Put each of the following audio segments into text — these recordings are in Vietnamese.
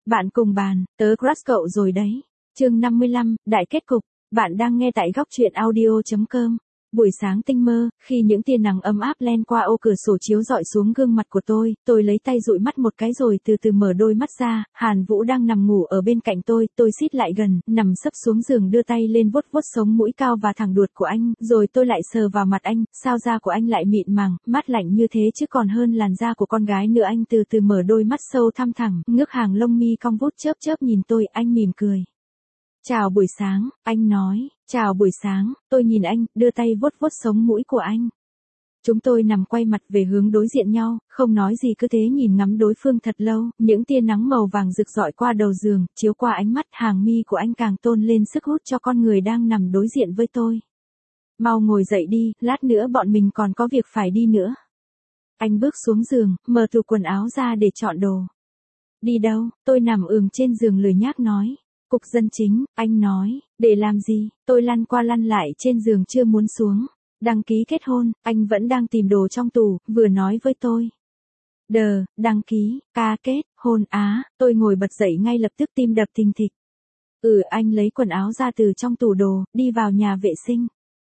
Bạn cùng bàn, tớ crush cậu rồi đấy. Chương 55, đại kết cục. Bạn đang nghe tại góc truyện audio.com. Buổi sáng tinh mơ, khi những tia nắng ấm áp len qua ô cửa sổ chiếu rọi xuống gương mặt của tôi lấy tay dụi mắt một cái rồi từ từ mở đôi mắt ra. Hàn Vũ đang nằm ngủ ở bên cạnh tôi xít lại gần, nằm sấp xuống giường đưa tay lên vuốt vuốt sống mũi cao và thẳng đuột của anh, rồi tôi lại sờ vào mặt anh, sao da của anh lại mịn màng, mát lạnh như thế chứ còn hơn làn da của con gái nữa. Anh từ từ mở đôi mắt sâu thăm thẳm, ngước hàng lông mi cong vút chớp chớp nhìn tôi, anh mỉm cười. Chào buổi sáng, anh nói. Chào buổi sáng, tôi nhìn anh, đưa tay vuốt vuốt sống mũi của anh. Chúng tôi nằm quay mặt về hướng đối diện nhau, không nói gì cứ thế nhìn ngắm đối phương thật lâu, những tia nắng màu vàng rực rọi qua đầu giường, chiếu qua ánh mắt, hàng mi của anh càng tôn lên sức hút cho con người đang nằm đối diện với tôi. Mau ngồi dậy đi, lát nữa bọn mình còn có việc phải đi nữa. Anh bước xuống giường, mở tủ quần áo ra để chọn đồ. Đi đâu? Tôi nằm trên giường lười nhác nói. Cục dân chính, anh nói. Để làm gì? Tôi lăn qua lăn lại trên giường chưa muốn xuống. Đăng ký kết hôn, anh vẫn đang tìm đồ trong tủ, vừa nói với tôi. Đăng ký, kết hôn á. Tôi ngồi bật dậy ngay lập tức, tim đập thình thịch. Anh lấy quần áo ra từ trong tủ đồ, đi vào nhà vệ sinh.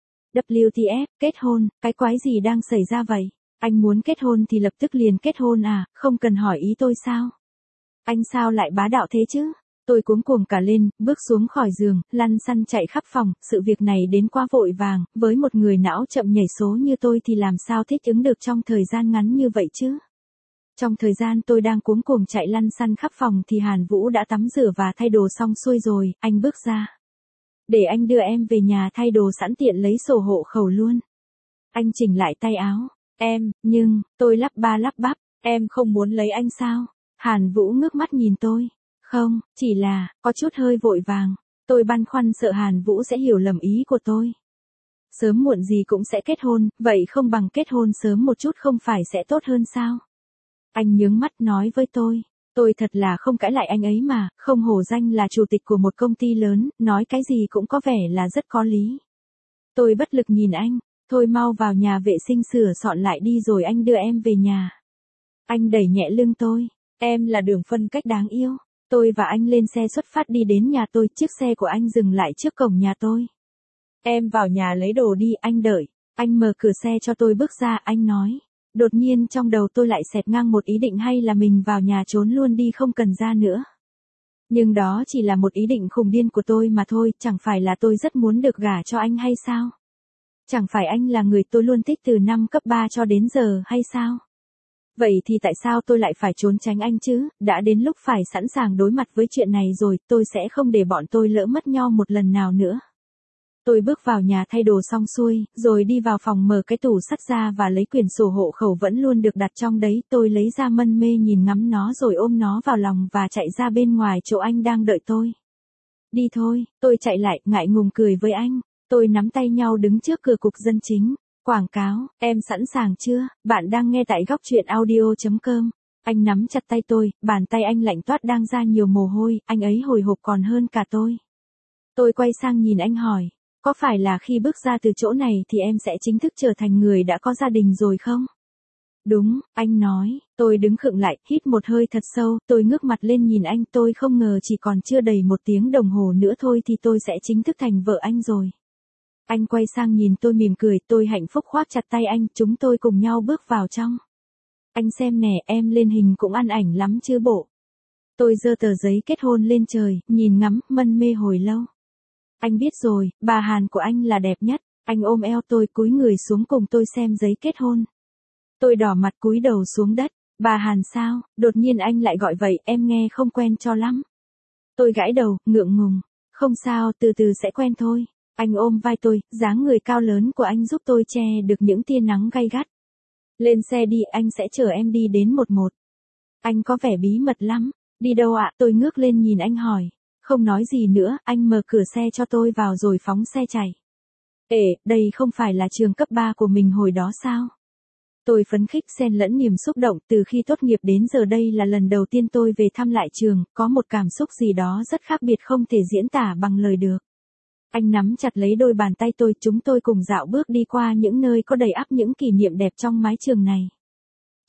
WTF, kết hôn, cái quái gì đang xảy ra vậy? Anh muốn kết hôn thì lập tức liền kết hôn à, không cần hỏi ý tôi sao? Anh sao lại bá đạo thế chứ? Tôi cuống cuồng cả lên, bước xuống khỏi giường, lăn xăn chạy khắp phòng, sự việc này đến quá vội vàng, với một người não chậm nhảy số như tôi thì làm sao thích ứng được trong thời gian ngắn như vậy chứ? Trong thời gian tôi đang cuống cuồng chạy lăn xăn khắp phòng thì Hàn Vũ đã tắm rửa và thay đồ xong xuôi rồi, anh bước ra. Để anh đưa em về nhà thay đồ sẵn tiện lấy sổ hộ khẩu luôn. Anh chỉnh lại tay áo. Tôi lắp ba lắp bắp, em không muốn lấy anh sao? Hàn Vũ ngước mắt nhìn tôi. Không, chỉ là, có chút hơi vội vàng. Tôi băn khoăn sợ Hàn Vũ sẽ hiểu lầm ý của tôi. Sớm muộn gì cũng sẽ kết hôn, vậy không bằng kết hôn sớm một chút không phải sẽ tốt hơn sao? Anh nhướng mắt nói với tôi. Tôi thật là không cãi lại anh ấy mà, không hổ danh là chủ tịch của một công ty lớn, nói cái gì cũng có vẻ là rất có lý. Tôi bất lực nhìn anh, thôi mau vào nhà vệ sinh sửa soạn lại đi rồi anh đưa em về nhà. Anh đẩy nhẹ lưng tôi, em là Đường Phân Cách đáng yêu. Tôi và anh lên xe xuất phát đi đến nhà tôi, chiếc xe của anh dừng lại trước cổng nhà tôi. Em vào nhà lấy đồ đi, anh đợi. Anh mở cửa xe cho tôi bước ra, anh nói. Đột nhiên trong đầu tôi lại xẹt ngang một ý định hay là mình vào nhà trốn luôn đi không cần ra nữa. Nhưng đó chỉ là một ý định khùng điên của tôi mà thôi, chẳng phải là tôi rất muốn được gả cho anh hay sao? Chẳng phải anh là người tôi luôn thích từ năm cấp 3 cho đến giờ hay sao? Vậy thì tại sao tôi lại phải trốn tránh anh chứ? Đã đến lúc phải sẵn sàng đối mặt với chuyện này rồi, tôi sẽ không để bọn tôi lỡ mất nhau một lần nào nữa. Tôi bước vào nhà thay đồ xong xuôi, rồi đi vào phòng mở cái tủ sắt ra và lấy quyển sổ hộ khẩu vẫn luôn được đặt trong đấy. Tôi lấy ra mân mê nhìn ngắm nó rồi ôm nó vào lòng và chạy ra bên ngoài chỗ anh đang đợi tôi. Đi thôi, tôi chạy lại, ngại ngùng cười với anh. Tôi nắm tay nhau đứng trước cửa cục dân chính. Quảng cáo, em sẵn sàng chưa? Bạn đang nghe tại góc truyện audio.com. Anh nắm chặt tay tôi, bàn tay anh lạnh toát đang ra nhiều mồ hôi, anh ấy hồi hộp còn hơn cả tôi. Tôi quay sang nhìn anh hỏi, có phải là khi bước ra từ chỗ này thì em sẽ chính thức trở thành người đã có gia đình rồi không? Đúng, anh nói. Tôi đứng khựng lại, hít một hơi thật sâu, tôi ngước mặt lên nhìn anh, tôi không ngờ chỉ còn chưa đầy 1 tiếng đồng hồ nữa thôi thì tôi sẽ chính thức thành vợ anh rồi. Anh quay sang nhìn tôi mỉm cười, tôi hạnh phúc khoác chặt tay anh, chúng tôi cùng nhau bước vào trong. Anh xem nè, em lên hình cũng ăn ảnh lắm chứ bộ. Tôi giơ tờ giấy kết hôn lên trời, nhìn ngắm, mân mê hồi lâu. Anh biết rồi, bà Hàn của anh là đẹp nhất. Anh ôm eo tôi cúi người xuống cùng tôi xem giấy kết hôn. Tôi đỏ mặt cúi đầu xuống đất. Bà Hàn sao? Đột nhiên anh lại gọi vậy, em nghe không quen cho lắm. Tôi gãi đầu, ngượng ngùng. Không sao, từ từ sẽ quen thôi. Anh ôm vai tôi, dáng người cao lớn của anh giúp tôi che được những tia nắng gay gắt. Lên xe đi, anh sẽ chở em đi đến 11. Anh có vẻ bí mật lắm. Đi đâu ạ? Tôi ngước lên nhìn anh hỏi. Không nói gì nữa, anh mở cửa xe cho tôi vào rồi phóng xe chạy. Đây không phải là trường cấp 3 của mình hồi đó sao? Tôi phấn khích xen lẫn niềm xúc động, từ khi tốt nghiệp đến giờ đây là lần đầu tiên tôi về thăm lại trường, có một cảm xúc gì đó rất khác biệt không thể diễn tả bằng lời được. Anh nắm chặt lấy đôi bàn tay tôi, chúng tôi cùng dạo bước đi qua những nơi có đầy ắp những kỷ niệm đẹp trong mái trường này.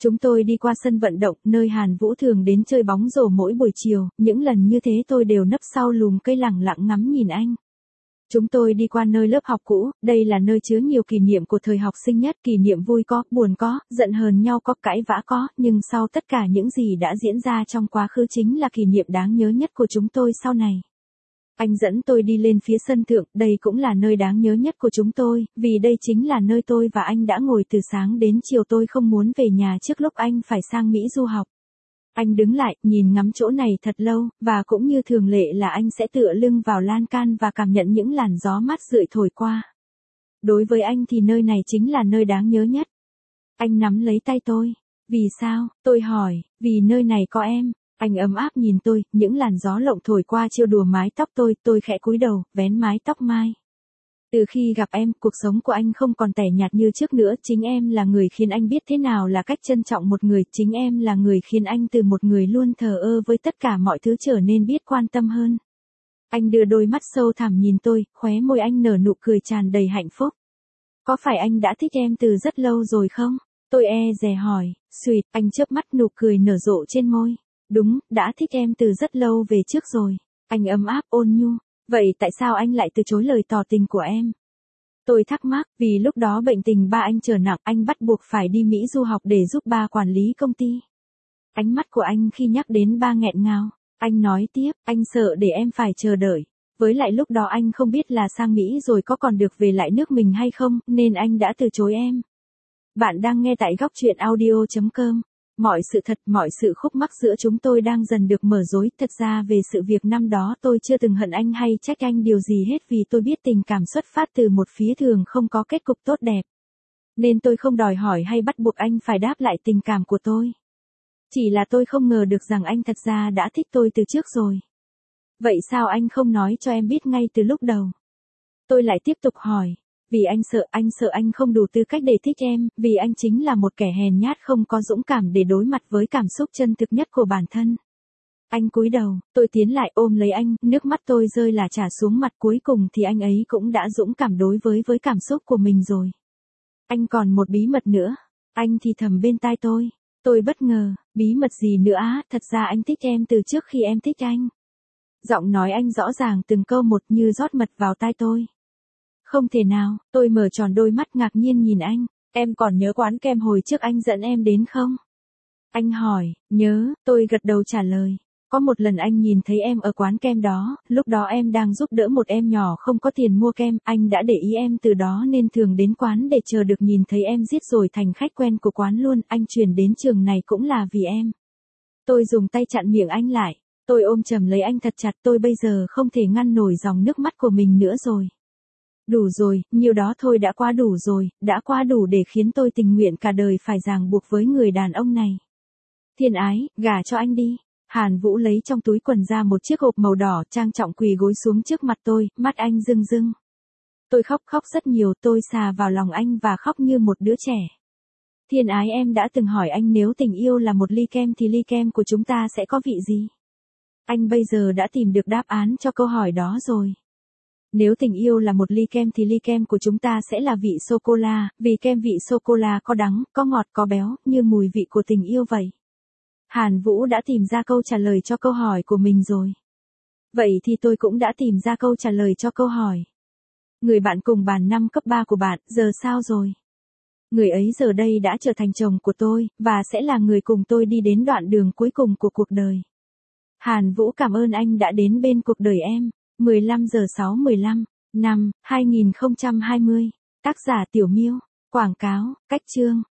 Chúng tôi đi qua sân vận động, nơi Hàn Vũ thường đến chơi bóng rổ mỗi buổi chiều, những lần như thế tôi đều nấp sau lùm cây lẳng lặng ngắm nhìn anh. Chúng tôi đi qua nơi lớp học cũ, đây là nơi chứa nhiều kỷ niệm của thời học sinh nhất, kỷ niệm vui có, buồn có, giận hờn nhau có, cãi vã có, nhưng sau tất cả những gì đã diễn ra trong quá khứ chính là kỷ niệm đáng nhớ nhất của chúng tôi sau này. Anh dẫn tôi đi lên phía sân thượng, đây cũng là nơi đáng nhớ nhất của chúng tôi, vì đây chính là nơi tôi và anh đã ngồi từ sáng đến chiều. Tôi không muốn về nhà trước lúc anh phải sang Mỹ du học. Anh đứng lại, nhìn ngắm chỗ này thật lâu, và cũng như thường lệ là anh sẽ tựa lưng vào lan can và cảm nhận những làn gió mát rượi thổi qua. Đối với anh thì nơi này chính là nơi đáng nhớ nhất. Anh nắm lấy tay tôi. Vì sao? Tôi hỏi. Vì nơi này có em. Anh ấm áp nhìn tôi, những làn gió lộng thổi qua trêu đùa mái tóc tôi khẽ cúi đầu, vén mái tóc mai. Từ khi gặp em, cuộc sống của anh không còn tẻ nhạt như trước nữa, chính em là người khiến anh biết thế nào là cách trân trọng một người, chính em là người khiến anh từ một người luôn thờ ơ với tất cả mọi thứ trở nên biết quan tâm hơn. Anh đưa đôi mắt sâu thẳm nhìn tôi, khóe môi anh nở nụ cười tràn đầy hạnh phúc. Có phải anh đã thích em từ rất lâu rồi không? Tôi dè hỏi. Xuỵt, anh chớp mắt, nụ cười nở rộ trên môi. Đúng, đã thích em từ rất lâu về trước rồi. Anh ấm áp ôn nhu. Vậy tại sao anh lại từ chối lời tỏ tình của em? Tôi thắc mắc, vì lúc đó bệnh tình ba anh trở nặng, anh bắt buộc phải đi Mỹ du học để giúp ba quản lý công ty. Ánh mắt của anh khi nhắc đến ba nghẹn ngào. Anh nói tiếp, anh sợ để em phải chờ đợi. Với lại lúc đó anh không biết là sang Mỹ rồi có còn được về lại nước mình hay không, nên anh đã từ chối em. Bạn đang nghe tại góc truyện audio.com. Mọi sự thật, mọi sự khúc mắc giữa chúng tôi đang dần được mở dối. Thật ra về sự việc năm đó tôi chưa từng hận anh hay trách anh điều gì hết, vì tôi biết tình cảm xuất phát từ một phía thường không có kết cục tốt đẹp. Nên tôi không đòi hỏi hay bắt buộc anh phải đáp lại tình cảm của tôi. Chỉ là tôi không ngờ được rằng anh thật ra đã thích tôi từ trước rồi. Vậy sao anh không nói cho em biết ngay từ lúc đầu? Tôi lại tiếp tục hỏi. Vì anh sợ anh không đủ tư cách để thích em, vì anh chính là một kẻ hèn nhát không có dũng cảm để đối mặt với cảm xúc chân thực nhất của bản thân. Anh cúi đầu, tôi tiến lại ôm lấy anh, nước mắt tôi rơi lả chả xuống mặt, cuối cùng thì anh ấy cũng đã dũng cảm đối với cảm xúc của mình rồi. Anh còn một bí mật nữa. Anh thì thầm bên tai tôi. Tôi bất ngờ, bí mật gì nữa á? Thật ra anh thích em từ trước khi em thích anh. Giọng nói anh rõ ràng từng câu một như rót mật vào tai tôi. Không thể nào, tôi mở tròn đôi mắt ngạc nhiên nhìn anh. Em còn nhớ quán kem hồi trước anh dẫn em đến không? Anh hỏi. Nhớ, tôi gật đầu trả lời. Có một lần anh nhìn thấy em ở quán kem đó, lúc đó em đang giúp đỡ một em nhỏ không có tiền mua kem, anh đã để ý em từ đó nên thường đến quán để chờ được nhìn thấy em giết rồi thành khách quen của quán luôn, anh chuyển đến trường này cũng là vì em. Tôi dùng tay chặn miệng anh lại, tôi ôm chầm lấy anh thật chặt, tôi bây giờ không thể ngăn nổi dòng nước mắt của mình nữa rồi. Đủ rồi, nhiều đó thôi đã quá đủ rồi, đã quá đủ để khiến tôi tình nguyện cả đời phải ràng buộc với người đàn ông này. Thiên ái, gả cho anh đi. Hàn Vũ lấy trong túi quần ra một chiếc hộp màu đỏ, trang trọng quỳ gối xuống trước mặt tôi, mắt anh rưng rưng. Tôi khóc rất nhiều, tôi xà vào lòng anh và khóc như một đứa trẻ. Thiên ái, em đã từng hỏi anh nếu tình yêu là một ly kem thì ly kem của chúng ta sẽ có vị gì? Anh bây giờ đã tìm được đáp án cho câu hỏi đó rồi. Nếu tình yêu là một ly kem thì ly kem của chúng ta sẽ là vị sô-cô-la, vì kem vị sô-cô-la có đắng, có ngọt, có béo, như mùi vị của tình yêu vậy. Hàn Vũ đã tìm ra câu trả lời cho câu hỏi của mình rồi. Vậy thì tôi cũng đã tìm ra câu trả lời cho câu hỏi. Người bạn cùng bàn năm cấp 3 của bạn, giờ sao rồi? Người ấy giờ đây đã trở thành chồng của tôi, và sẽ là người cùng tôi đi đến đoạn đường cuối cùng của cuộc đời. Hàn Vũ cảm ơn anh đã đến bên cuộc đời em. 15:06:15, năm 2020. Tác giả Tiểu Miêu. Quảng cáo, cách chương.